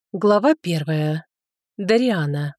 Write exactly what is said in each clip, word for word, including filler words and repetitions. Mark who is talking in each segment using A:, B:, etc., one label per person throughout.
A: Глава первая. Дариана.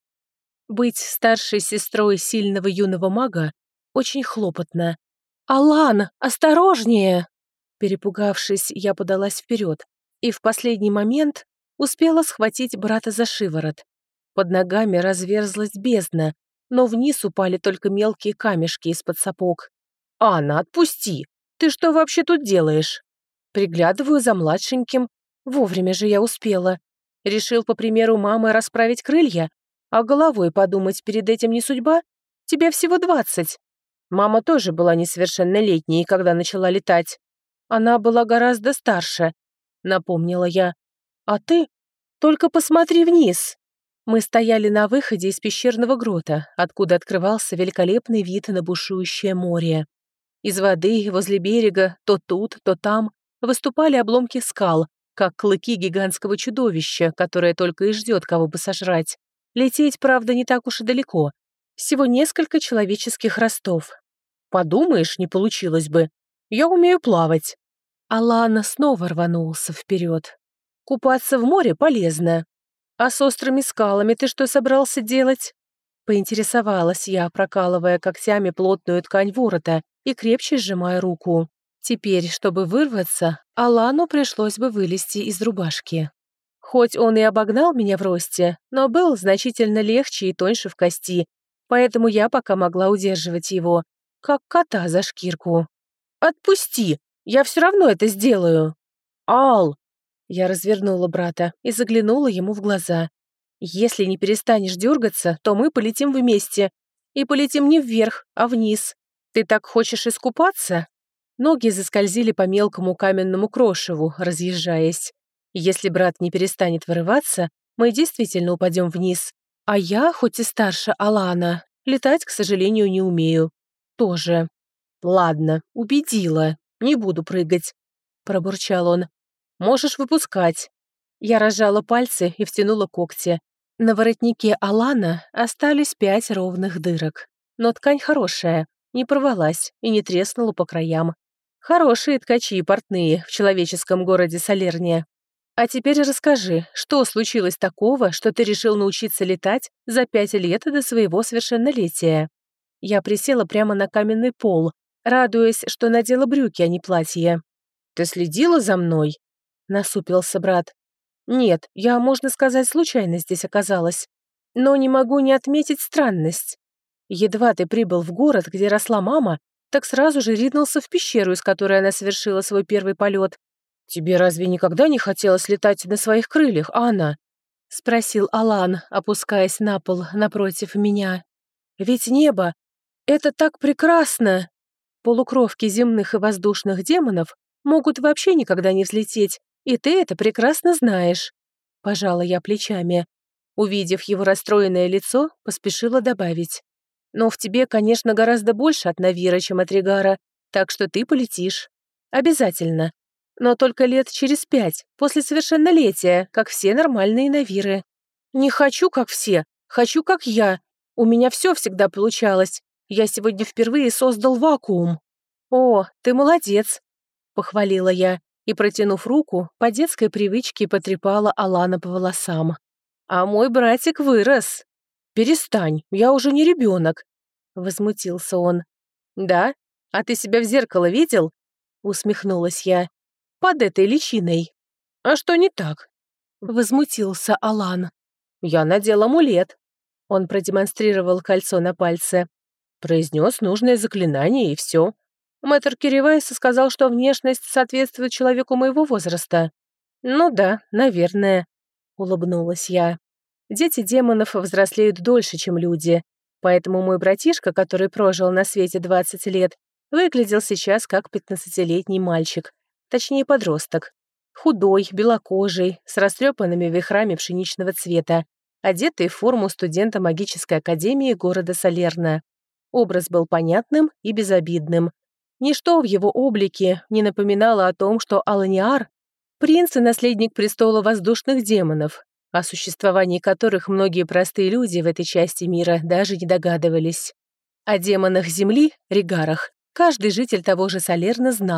A: Быть старшей сестрой сильного юного мага очень хлопотно. «Алан, осторожнее!» Перепугавшись, я подалась вперед и в последний момент успела схватить брата за шиворот. Под ногами разверзлась бездна, но вниз упали только мелкие камешки из-под сапог. «Анна, отпусти! Ты что вообще тут делаешь?» Приглядываю за младшеньким. Вовремя же я успела. Решил, по примеру мамы, расправить крылья, а головой подумать перед этим не судьба? Тебе всего двадцать. Мама тоже была несовершеннолетней, когда начала летать. Она была гораздо старше, напомнила я. А ты? Только посмотри вниз. Мы стояли на выходе из пещерного грота, откуда открывался великолепный вид на бушующее море. Из воды возле берега, то тут, то там, выступали обломки скал, как клыки гигантского чудовища, которое только и ждет, кого бы сожрать. Лететь, правда, не так уж и далеко. Всего несколько человеческих ростов. Подумаешь, не получилось бы. Я умею плавать. Алана снова рванулся вперед. Купаться в море полезно. А с острыми скалами ты что собрался делать? Поинтересовалась я, прокалывая когтями плотную ткань ворота и крепче сжимая руку. Теперь, чтобы вырваться, Алану пришлось бы вылезти из рубашки. Хоть он и обогнал меня в росте, но был значительно легче и тоньше в кости, поэтому я пока могла удерживать его, как кота за шкирку. «Отпусти! Я все равно это сделаю!» «Ал!» Я развернула брата и заглянула ему в глаза. «Если не перестанешь дергаться, то мы полетим вместе. И полетим не вверх, а вниз. Ты так хочешь искупаться?» Ноги заскользили по мелкому каменному крошеву, разъезжаясь. Если брат не перестанет вырываться, мы действительно упадем вниз. А я, хоть и старше Алана, летать, к сожалению, не умею. Тоже. «Ладно, убедила. Не буду прыгать», — пробурчал он. «Можешь выпускать». Я разжала пальцы и втянула когти. На воротнике Алана остались пять ровных дырок. Но ткань хорошая, не порвалась и не треснула по краям. Хорошие ткачи и портные в человеческом городе Салерния. А теперь расскажи, что случилось такого, что ты решил научиться летать за пять лет до своего совершеннолетия? Я присела прямо на каменный пол, радуясь, что надела брюки, а не платье. «Ты следила за мной?» — насупился брат. «Нет, я, можно сказать, случайно здесь оказалась. Но не могу не отметить странность. Едва ты прибыл в город, где росла мама, так сразу же ринулся в пещеру, из которой она совершила свой первый полет. Тебе разве никогда не хотелось летать на своих крыльях, Анна?» — спросил Алан, опускаясь на пол напротив меня. «Ведь небо — это так прекрасно! Полукровки земных и воздушных демонов могут вообще никогда не взлететь, и ты это прекрасно знаешь». Пожала я плечами. Увидев его расстроенное лицо, поспешила добавить. «Но в тебе, конечно, гораздо больше от Навира, чем от Ригара, так что ты полетишь. Обязательно. Но только лет через пять, после совершеннолетия, как все нормальные Навиры. Не хочу, как все, хочу, как я. У меня все всегда получалось. Я сегодня впервые создал вакуум». «О, ты молодец», — похвалила я и, протянув руку, по детской привычке потрепала Алана по волосам. «А мой братик вырос». «Перестань, я уже не ребенок», — возмутился он. «Да? А ты себя в зеркало видел?» — усмехнулась я. «Под этой личиной». «А что не так?» — возмутился Алан. «Я надел амулет». Он продемонстрировал кольцо на пальце. Произнес нужное заклинание, и все. Мэтр Киривайс сказал, что внешность соответствует человеку моего возраста. «Ну да, наверное», — улыбнулась я. «Дети демонов взрослеют дольше, чем люди, поэтому мой братишка, который прожил на свете двадцать лет, выглядел сейчас как пятнадцатилетний мальчик, точнее подросток. Худой, белокожий, с растрепанными вихрами пшеничного цвета, одетый в форму студента магической академии города Салерна. Образ был понятным и безобидным. Ничто в его облике не напоминало о том, что Аланиар — принц и наследник престола воздушных демонов, о существовании которых многие простые люди в этой части мира даже не догадывались. О демонах Земли, Ригарах, каждый житель того же Салерна знал,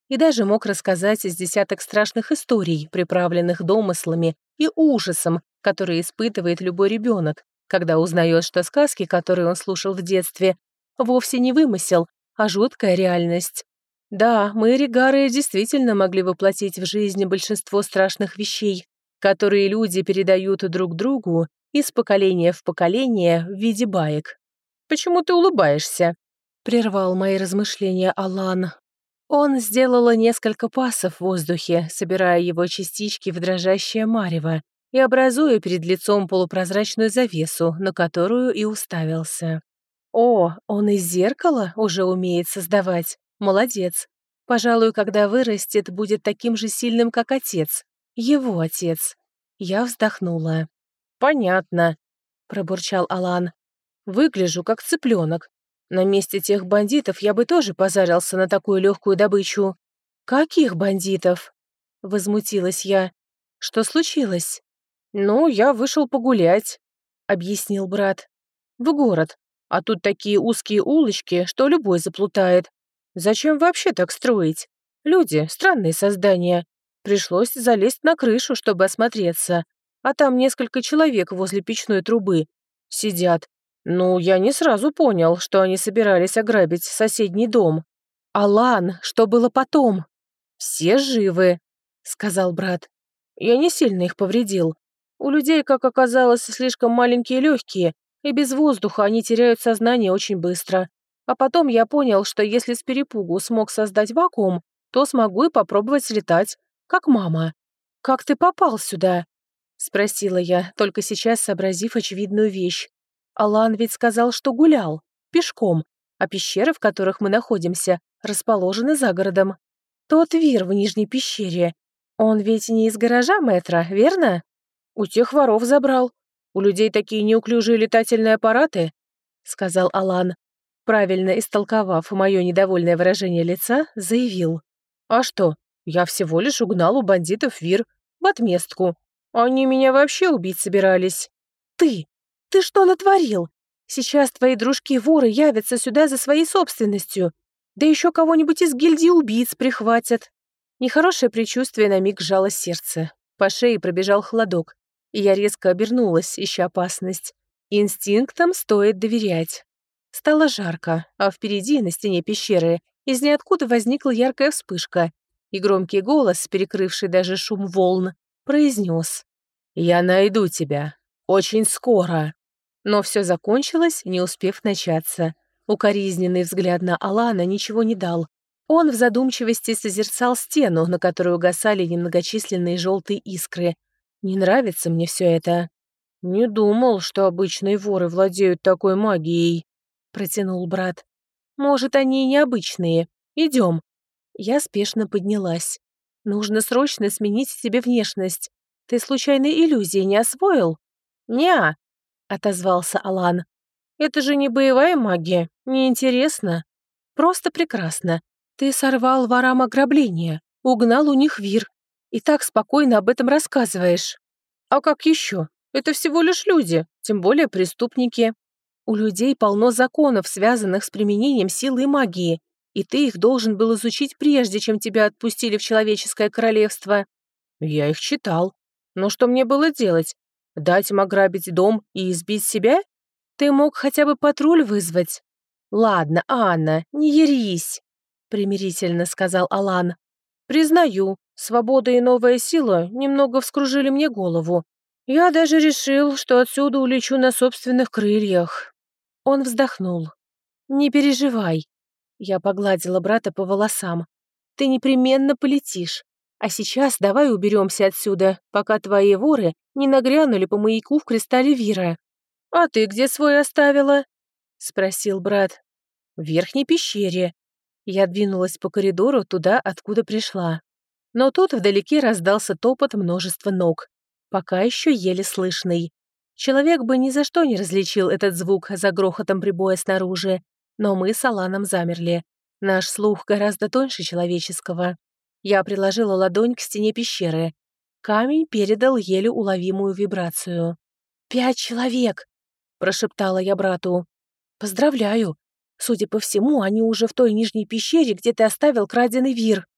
A: и даже мог рассказать из десяток страшных историй, приправленных домыслами и ужасом, который испытывает любой ребенок, когда узнает, что сказки, которые он слушал в детстве, вовсе не вымысел, а жуткая реальность. Да, мы, регары, действительно могли воплотить в жизнь большинство страшных вещей, которые люди передают друг другу из поколения в поколение в виде баек. «Почему ты улыбаешься?» — прервал мои размышления Алан. Он сделал несколько пасов в воздухе, собирая его частички в дрожащее марево и образуя перед лицом полупрозрачную завесу, на которую и уставился. О, он из зеркала уже умеет создавать. Молодец. Пожалуй, когда вырастет, будет таким же сильным, как отец. Его отец. Я вздохнула. «Понятно», — пробурчал Алан. «Выгляжу, как цыпленок. На месте тех бандитов я бы тоже позарился на такую легкую добычу». «Каких бандитов?» — возмутилась я. «Что случилось?» «Ну, я вышел погулять», — объяснил брат. «В город. А тут такие узкие улочки, что любой заплутает. Зачем вообще так строить? Люди — странные создания. Пришлось залезть на крышу, чтобы осмотреться. А там несколько человек возле печной трубы. Сидят. Ну, я не сразу понял, что они собирались ограбить соседний дом. Алан, что было потом? Все живы, сказал брат. Я не сильно их повредил. У людей, как оказалось, слишком маленькие легкие, и без воздуха они теряют сознание очень быстро. А потом я понял, что если с перепугу смог создать вакуум, то смогу и попробовать летать, как мама. «Как ты попал сюда?» — спросила я, только сейчас сообразив очевидную вещь. Алан ведь сказал, что гулял, пешком, а пещеры, в которых мы находимся, расположены за городом. Тот Вир в Нижней пещере. Он ведь не из гаража мэтра, верно? У тех воров забрал. У людей такие неуклюжие летательные аппараты, сказал Алан. Правильно истолковав мое недовольное выражение лица, заявил. А что, я всего лишь угнал у бандитов Вир в отместку. Они меня вообще убить собирались. Ты! Ты что натворил? Сейчас твои дружки-воры явятся сюда за своей собственностью. Да еще кого-нибудь из гильдии убийц прихватят. Нехорошее предчувствие на миг сжало сердце. По шее пробежал холодок, и я резко обернулась, ища опасность. Инстинктам стоит доверять. Стало жарко, а впереди, на стене пещеры, из ниоткуда возникла яркая вспышка, и громкий голос, перекрывший даже шум волн, произнес: «Я найду тебя. Очень скоро». Но все закончилось, не успев начаться. Укоризненный взгляд на Алана ничего не дал. Он в задумчивости созерцал стену, на которой угасали немногочисленные желтые искры. Не нравится мне все это. «Не думал, что обычные воры владеют такой магией», — протянул брат. «Может, они и необычные. Идем». Я спешно поднялась. «Нужно срочно сменить себе внешность. Ты случайно иллюзии не освоил?» «Не-а», — отозвался Алан. «Это же не боевая магия, неинтересно. Просто прекрасно. Ты сорвал ворам ограбление, угнал у них Вир, и так спокойно об этом рассказываешь. А как еще? Это всего лишь люди, тем более преступники. У людей полно законов, связанных с применением силы и магии, и ты их должен был изучить прежде, чем тебя отпустили в человеческое королевство». «Я их читал. Но что мне было делать? Дать им ограбить дом и избить себя? Ты мог хотя бы патруль вызвать». «Ладно, Анна, не ярись», — примирительно сказал Алан. «Признаю, свобода и новая сила немного вскружили мне голову. Я даже решил, что отсюда улечу на собственных крыльях». Он вздохнул. «Не переживай». Я погладила брата по волосам. «Ты непременно полетишь. А сейчас давай уберемся отсюда, пока твои воры не нагрянули по маяку в кристалле Вира». «А ты где свой оставила?» — спросил брат. «В верхней пещере». Я двинулась по коридору туда, откуда пришла. Но тут вдалеке раздался топот множества ног, пока еще еле слышный. Человек бы ни за что не различил этот звук за грохотом прибоя снаружи, но мы с Аланом замерли. Наш слух гораздо тоньше человеческого. Я приложила ладонь к стене пещеры. Камень передал еле уловимую вибрацию. «Пять человек!» — прошептала я брату. «Поздравляю! Судя по всему, они уже в той нижней пещере, где ты оставил краденый Вир».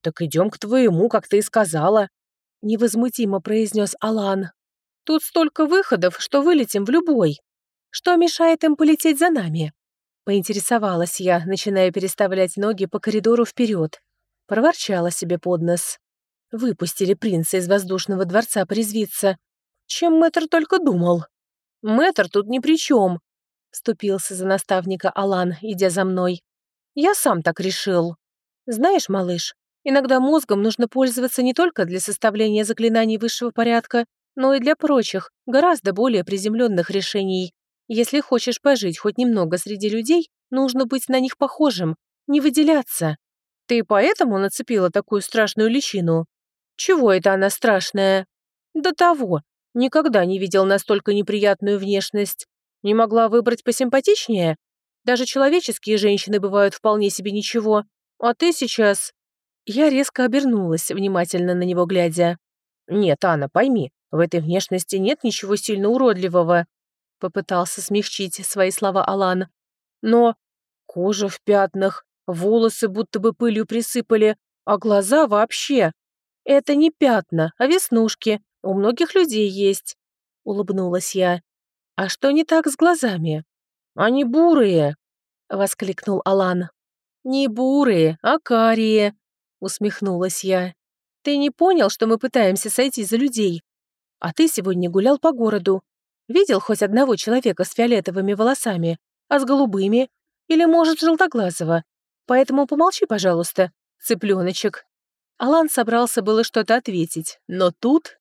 A: «Так идем к твоему, как ты и сказала», — невозмутимо произнес Алан. «Тут столько выходов, что вылетим в любой. Что мешает им полететь за нами?» Поинтересовалась я, начиная переставлять ноги по коридору вперед. Проворчала себе под нос. Выпустили принца из воздушного дворца порезвиться. Чем мэтр только думал. «Мэтр тут ни при чем», — вступился за наставника Алан, идя за мной. «Я сам так решил. Знаешь, малыш, иногда мозгом нужно пользоваться не только для составления заклинаний высшего порядка, но и для прочих, гораздо более приземленных решений. Если хочешь пожить хоть немного среди людей, нужно быть на них похожим, не выделяться. Ты поэтому нацепила такую страшную личину? Чего это она страшная? До того. Никогда не видел настолько неприятную внешность. Не могла выбрать посимпатичнее? Даже человеческие женщины бывают вполне себе ничего. А ты сейчас...» Я резко обернулась, внимательно на него глядя. «Нет, Анна, пойми, в этой внешности нет ничего сильно уродливого», — попытался смягчить свои слова Алан. «Но кожа в пятнах, волосы будто бы пылью присыпали, а глаза вообще. Это не пятна, а веснушки. У многих людей есть», — улыбнулась я. «А что не так с глазами?» «Они бурые», — воскликнул Алан. «Не бурые, а карие», — усмехнулась я. «Ты не понял, что мы пытаемся сойти за людей? А ты сегодня гулял по городу. Видел хоть одного человека с фиолетовыми волосами, а с голубыми? Или, может, желтоглазого? Поэтому помолчи, пожалуйста, цыпленочек». Алан собрался было что-то ответить, но тут